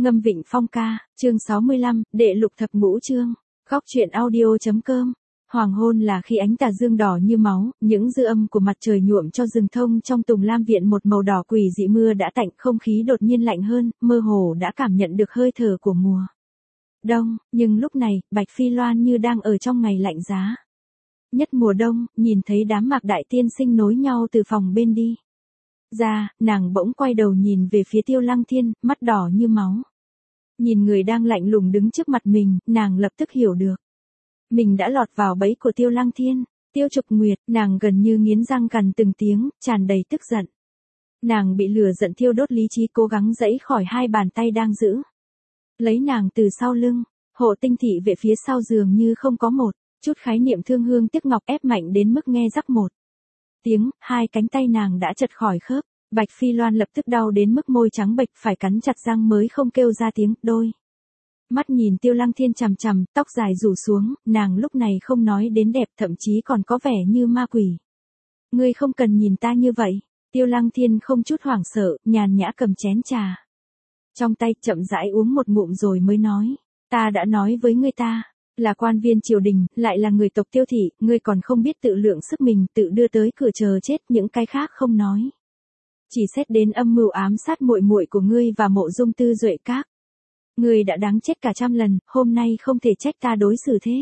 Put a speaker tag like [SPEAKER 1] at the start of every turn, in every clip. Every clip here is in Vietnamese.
[SPEAKER 1] Ngâm Vịnh Phong ca, chương 65, đệ lục thập ngũ chương. Góc truyện audio.com. Hoàng hôn là khi ánh tà dương đỏ như máu, những dư âm của mặt trời nhuộm cho rừng thông trong Tùng Lam viện một màu đỏ quỷ dị. Mưa đã tạnh, không khí đột nhiên lạnh hơn, mơ hồ đã cảm nhận được hơi thở của mùa đông, nhưng lúc này, Bạch Phi Loan như đang ở trong ngày lạnh giá nhất mùa đông, nhìn thấy đám Mạc Đại tiên sinh nối nhau từ phòng bên đi ra, nàng bỗng quay đầu nhìn về phía Tiêu Lăng Thiên, mắt đỏ như máu. Nhìn người đang lạnh lùng đứng trước mặt mình, nàng lập tức hiểu được. Mình đã lọt vào bẫy của Tiêu Lăng Thiên. Tiêu Trục Nguyệt, nàng gần như nghiến răng gằn từng tiếng, tràn đầy tức giận. Nàng bị lửa giận thiêu đốt lý trí, cố gắng giãy khỏi hai bàn tay đang giữ lấy nàng từ sau lưng. Hộ Tinh thị vệ phía sau giường như không có một chút khái niệm thương hương tiếc ngọc, ép mạnh đến mức nghe rắc một tiếng, hai cánh tay nàng đã chật khỏi khớp. Bạch Phi Loan lập tức đau đến mức môi trắng bệch, phải cắn chặt răng mới không kêu ra tiếng. Đôi mắt nhìn Tiêu Lăng Thiên chằm chằm, tóc dài rủ xuống, nàng lúc này không nói đến đẹp, thậm chí còn có vẻ như ma quỷ. Ngươi không cần nhìn ta như vậy. Tiêu Lăng Thiên không chút hoảng sợ, nhàn nhã cầm chén trà trong tay, chậm rãi uống một ngụm rồi mới nói. Ta đã nói với ngươi, ta là quan viên triều đình, lại là người tộc Tiêu thị, ngươi còn không biết tự lượng sức mình, tự đưa tới cửa chờ chết, những cái khác không nói. Chỉ xét đến âm mưu ám sát muội muội của ngươi và Mộ Dung Tư Duệ các ngươi đã đáng chết cả trăm lần, hôm nay không thể trách ta đối xử thế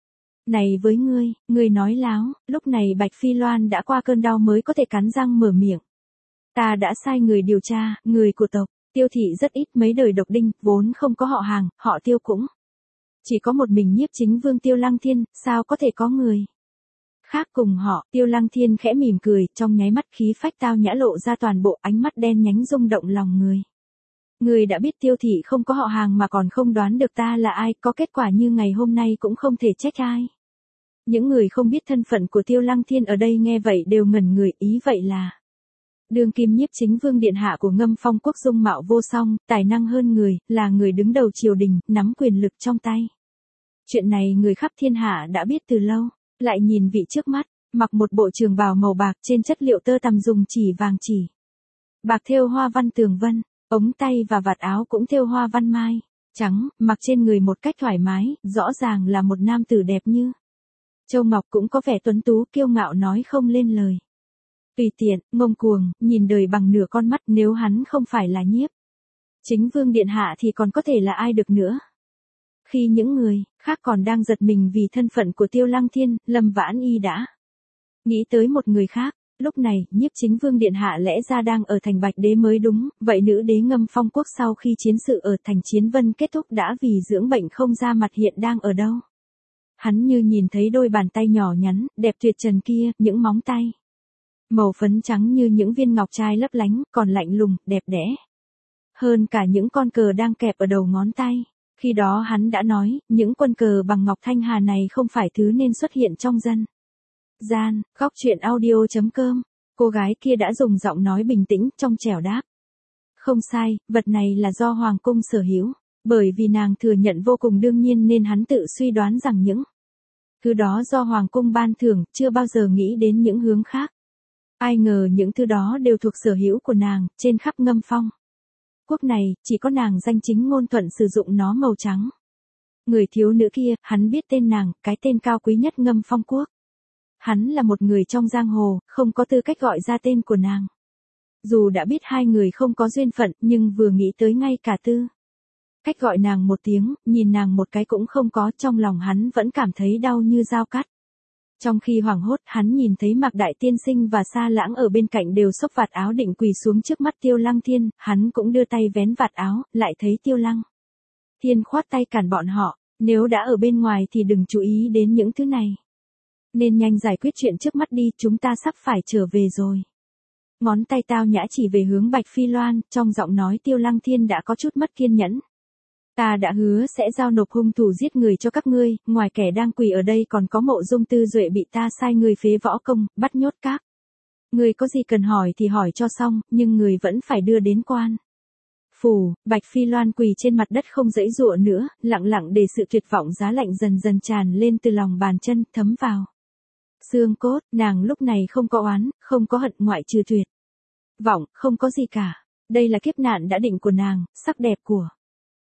[SPEAKER 1] này với ngươi nói láo. Lúc này Bạch Phi Loan đã qua cơn đau mới có thể cắn răng mở miệng. Ta đã sai người điều tra, người của tộc Tiêu thị rất ít, mấy đời độc đinh, vốn không có họ hàng, họ Tiêu cũng chỉ có một mình Nhiếp Chính Vương Tiêu Lăng Thiên, sao có thể có người khác cùng họ. Tiêu Lăng Thiên khẽ mỉm cười, trong nháy mắt khí phách tao nhã lộ ra toàn bộ, ánh mắt đen nhánh rung động lòng người. Người đã biết Tiêu thị không có họ hàng mà còn không đoán được ta là ai, có kết quả như ngày hôm nay cũng không thể trách ai. Những người không biết thân phận của Tiêu Lăng Thiên ở đây nghe vậy đều ngẩn người, ý vậy là đương kim Nhiếp Chính Vương điện hạ của Ngâm Phong quốc, dung mạo vô song, tài năng hơn người, là người đứng đầu triều đình, nắm quyền lực trong tay. Chuyện này người khắp thiên hạ đã biết từ lâu. Lại nhìn vị trước mắt, mặc một bộ trường bào màu bạc, trên chất liệu tơ tằm dùng chỉ vàng chỉ bạc thêu hoa văn tường vân, ống tay và vạt áo cũng thêu hoa văn mai trắng, mặc trên người một cách thoải mái, rõ ràng là một nam tử đẹp như châu ngọc, cũng có vẻ tuấn tú kiêu ngạo nói không lên lời. Tùy tiện, ngông cuồng, nhìn đời bằng nửa con mắt, nếu hắn không phải là Nhiếp Chính Vương điện hạ thì còn có thể là ai được nữa. Khi những người khác còn đang giật mình vì thân phận của Tiêu Lăng Thiên, Lâm Vãn Y đã nghĩ tới một người khác. Lúc này, Nhiếp Chính Vương điện hạ lẽ ra đang ở thành Bạch Đế mới đúng, vậy nữ đế Ngâm Phong quốc sau khi chiến sự ở thành Chiến Vân kết thúc đã vì dưỡng bệnh không ra mặt, hiện đang ở đâu? Hắn như nhìn thấy đôi bàn tay nhỏ nhắn, đẹp tuyệt trần kia, những móng tay màu phấn trắng như những viên ngọc trai lấp lánh, còn lạnh lùng, đẹp đẽ hơn cả những con cờ đang kẹp ở đầu ngón tay. Khi đó hắn đã nói, những quân cờ bằng ngọc thanh hà này không phải thứ nên xuất hiện trong dân gian. Góc truyện audio.com. Cô gái kia đã dùng giọng nói bình tĩnh, trong trẻo đáp. Không sai, vật này là do Hoàng cung sở hữu. Bởi vì nàng thừa nhận vô cùng đương nhiên nên hắn tự suy đoán rằng những thứ đó do Hoàng cung ban thưởng, chưa bao giờ nghĩ đến những hướng khác. Ai ngờ những thứ đó đều thuộc sở hữu của nàng, trên khắp Ngâm Phong quốc này, chỉ có nàng danh chính ngôn thuận sử dụng nó. Màu trắng. Người thiếu nữ kia, hắn biết tên nàng, cái tên cao quý nhất Ngâm Phong quốc. Hắn là một người trong giang hồ, không có tư cách gọi ra tên của nàng. Dù đã biết hai người không có duyên phận, nhưng vừa nghĩ tới ngay cả tư cách gọi nàng một tiếng, nhìn nàng một cái cũng không có, trong lòng hắn vẫn cảm thấy đau như dao cắt. Trong khi hoảng hốt, hắn nhìn thấy Mạc Đại tiên sinh và Sa Lãng ở bên cạnh đều xốc vạt áo định quỳ xuống trước mắt Tiêu Lăng Thiên, hắn cũng đưa tay vén vạt áo, lại thấy Tiêu Lăng Thiên khoát tay cản bọn họ. Nếu đã ở bên ngoài thì đừng chú ý đến những thứ này. Nên nhanh giải quyết chuyện trước mắt đi, chúng ta sắp phải trở về rồi. Ngón tay tao nhã chỉ về hướng Bạch Phi Loan, trong giọng nói Tiêu Lăng Thiên đã có chút mất kiên nhẫn. Ta đã hứa sẽ giao nộp hung thủ giết người cho các ngươi, ngoài kẻ đang quỳ ở đây còn có Mộ Dung Tư Duệ bị ta sai người phế võ công, bắt nhốt các ngươi, có gì cần hỏi thì hỏi cho xong, nhưng người vẫn phải đưa đến quan phủ. Bạch Phi Loan quỳ trên mặt đất không giãy giụa nữa, lặng lặng để sự tuyệt vọng giá lạnh dần dần tràn lên từ lòng bàn chân, thấm vào xương cốt. Nàng lúc này không có oán, không có hận, ngoại trừ tuyệt vọng, không có gì cả. Đây là kiếp nạn đã định của nàng, sắc đẹp của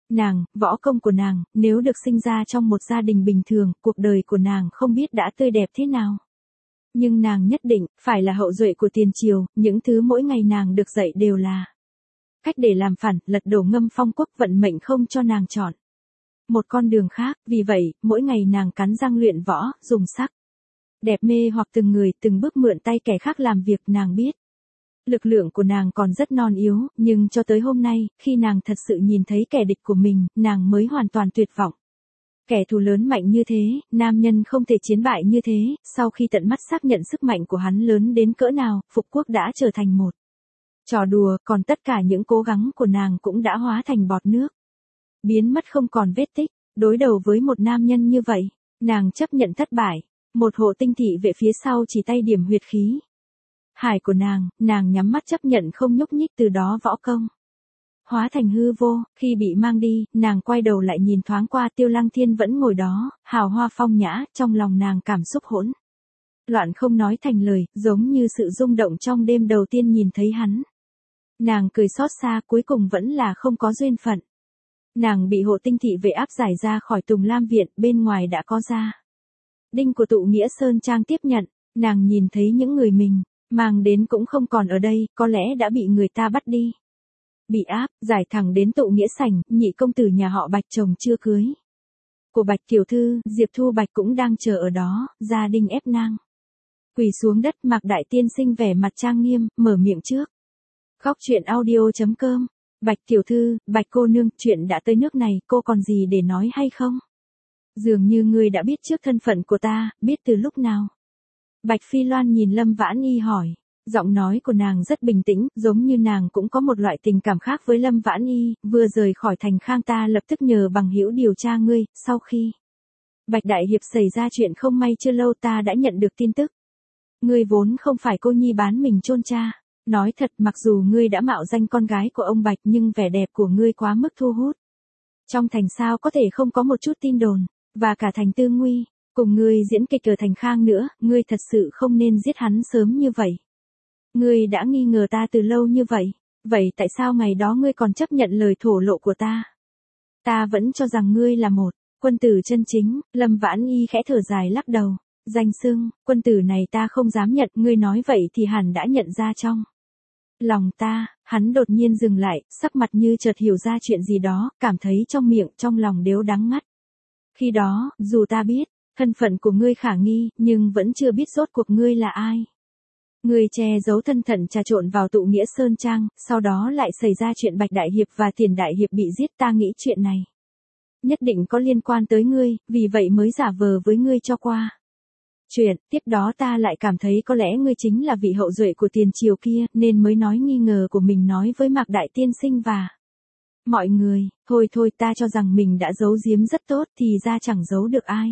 [SPEAKER 1] Nàng, võ công của nàng, nếu được sinh ra trong một gia đình bình thường, cuộc đời của nàng không biết đã tươi đẹp thế nào. Nhưng nàng nhất định, phải là hậu duệ của tiền triều, những thứ mỗi ngày nàng được dạy đều là cách để làm phản, lật đổ Ngâm Phong quốc, vận mệnh không cho nàng chọn một con đường khác, vì vậy, mỗi ngày nàng cắn răng luyện võ, dùng sắc đẹp mê hoặc từng người, từng bước mượn tay kẻ khác làm việc. Nàng biết lực lượng của nàng còn rất non yếu, nhưng cho tới hôm nay, khi nàng thật sự nhìn thấy kẻ địch của mình, nàng mới hoàn toàn tuyệt vọng. Kẻ thù lớn mạnh như thế, nam nhân không thể chiến bại như thế, sau khi tận mắt xác nhận sức mạnh của hắn lớn đến cỡ nào, phục quốc đã trở thành một trò đùa, còn tất cả những cố gắng của nàng cũng đã hóa thành bọt nước, biến mất không còn vết tích. Đối đầu với một nam nhân như vậy, nàng chấp nhận thất bại. Một hộ tinh thị vệ phía sau chỉ tay điểm huyệt khí hải của nàng nhắm mắt chấp nhận không nhúc nhích, từ đó võ công hóa thành hư vô. Khi bị mang đi, nàng quay đầu lại nhìn thoáng qua Tiêu Lăng Thiên vẫn ngồi đó, hào hoa phong nhã, trong lòng nàng cảm xúc hỗn loạn không nói thành lời, giống như sự rung động trong đêm đầu tiên nhìn thấy hắn. Nàng cười xót xa, cuối cùng vẫn là không có duyên phận. Nàng bị hộ tinh thị vệ áp giải ra khỏi Tùng Lam viện, bên ngoài đã có gia đinh của Tụ Nghĩa Sơn Trang tiếp nhận. Nàng nhìn thấy những người mình mang đến cũng không còn ở đây, có lẽ đã bị người ta bắt đi. Bị áp, giải thẳng đến Tụ Nghĩa sảnh, nhị công tử nhà họ Bạch chồng chưa cưới của Bạch tiểu thư, Diệp Thu Bạch cũng đang chờ ở đó, gia đinh ép nàng quỳ xuống đất. Mạc Đại Tiên Sinh vẻ mặt trang nghiêm, mở miệng trước. Góc truyện audio.com. Bạch tiểu thư, Bạch cô nương, chuyện đã tới nước này, cô còn gì để nói hay không? Dường như ngươi đã biết trước thân phận của ta, biết từ lúc nào? Bạch Phi Loan nhìn Lâm Vãn Nhi hỏi. Giọng nói của nàng rất bình tĩnh, giống như nàng cũng có một loại tình cảm khác với Lâm Vãn Nhi. Vừa rời khỏi thành Khang ta lập tức nhờ bằng hữu điều tra ngươi, sau khi Bạch Đại Hiệp xảy ra chuyện không may chưa lâu ta đã nhận được tin tức. Ngươi vốn không phải cô nhi bán mình chôn cha. Nói thật, mặc dù ngươi đã mạo danh con gái của ông Bạch nhưng vẻ đẹp của ngươi quá mức thu hút. Trong thành sao có thể không có một chút tin đồn, và cả thành Tư Nguy, cùng ngươi diễn kịch ở thành Khang nữa, ngươi thật sự không nên giết hắn sớm như vậy. Ngươi đã nghi ngờ ta từ lâu như vậy, vậy tại sao ngày đó ngươi còn chấp nhận lời thổ lộ của ta? Ta vẫn cho rằng ngươi là một quân tử chân chính. Lâm Vãn Y khẽ thở dài lắc đầu. Danh xưng quân tử này ta không dám nhận, ngươi nói vậy thì hẳn đã nhận ra trong lòng ta. Hắn đột nhiên dừng lại, sắc mặt như chợt hiểu ra chuyện gì đó, cảm thấy trong miệng, trong lòng đếu đắng ngắt. Khi đó, dù ta biết thân phận của ngươi khả nghi, nhưng vẫn chưa biết rốt cuộc ngươi là ai. Ngươi che giấu thân phận trà trộn vào Tụ Nghĩa Sơn Trang, sau đó lại xảy ra chuyện Bạch Đại Hiệp và Tiền Đại Hiệp bị giết. Ta nghĩ chuyện này nhất định có liên quan tới ngươi, vì vậy mới giả vờ với ngươi cho qua chuyện. Tiếp đó ta lại cảm thấy có lẽ ngươi chính là vị hậu duệ của tiền triều kia, nên mới nói nghi ngờ của mình nói với Mạc Đại Tiên Sinh và mọi người. Thôi ta cho rằng mình đã giấu giếm rất tốt, thì ra chẳng giấu được ai.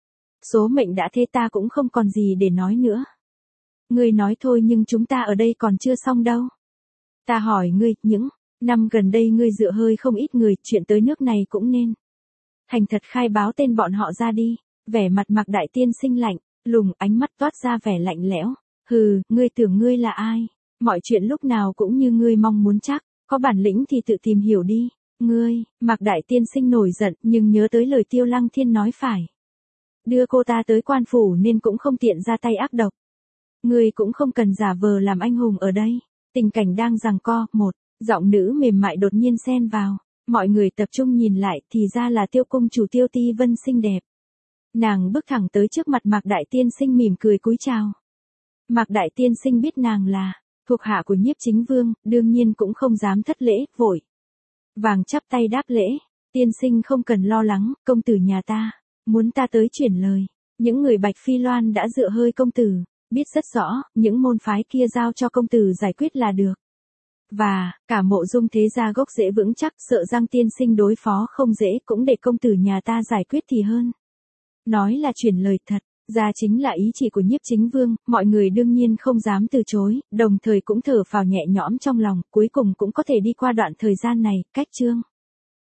[SPEAKER 1] Số mệnh đã thế, ta cũng không còn gì để nói nữa. Ngươi nói thôi nhưng chúng ta ở đây còn chưa xong đâu. Ta hỏi ngươi, những năm gần đây ngươi dựa hơi không ít người, chuyện tới nước này cũng nên thành thật khai báo tên bọn họ ra đi. Vẻ mặt Mạc Đại Tiên Sinh lạnh lùng, ánh mắt toát ra vẻ lạnh lẽo. Hừ, ngươi tưởng ngươi là ai? Mọi chuyện lúc nào cũng như ngươi mong muốn chắc, có bản lĩnh thì tự tìm hiểu đi. Ngươi, Mạc Đại Tiên Sinh nổi giận, nhưng nhớ tới lời Tiêu Lăng Thiên nói phải đưa cô ta tới quan phủ nên cũng không tiện ra tay ác độc. Ngươi cũng không cần giả vờ làm anh hùng ở đây. Tình cảnh đang giằng co, một giọng nữ mềm mại đột nhiên xen vào. Mọi người tập trung nhìn lại, thì ra là Tiêu công chủ Tiêu Ti Vân xinh đẹp. Nàng bước thẳng tới trước mặt Mạc Đại Tiên Sinh mỉm cười cúi chào. Mạc Đại Tiên Sinh biết nàng là thuộc hạ của Nhiếp Chính Vương, đương nhiên cũng không dám thất lễ, vội vàng chắp tay đáp lễ. Tiên sinh không cần lo lắng, công tử nhà ta muốn ta tới chuyển lời. Những người Bạch Phi Loan đã dựa hơi công tử, biết rất rõ, những môn phái kia giao cho công tử giải quyết là được. Và, cả Mộ Dung thế gia gốc rễ vững chắc, sợ Giang tiên sinh đối phó không dễ, cũng để công tử nhà ta giải quyết thì hơn. Nói là chuyển lời thật, ra chính là ý chỉ của Nhiếp Chính Vương, mọi người đương nhiên không dám từ chối, đồng thời cũng thở phào nhẹ nhõm trong lòng, cuối cùng cũng có thể đi qua đoạn thời gian này. Cách chương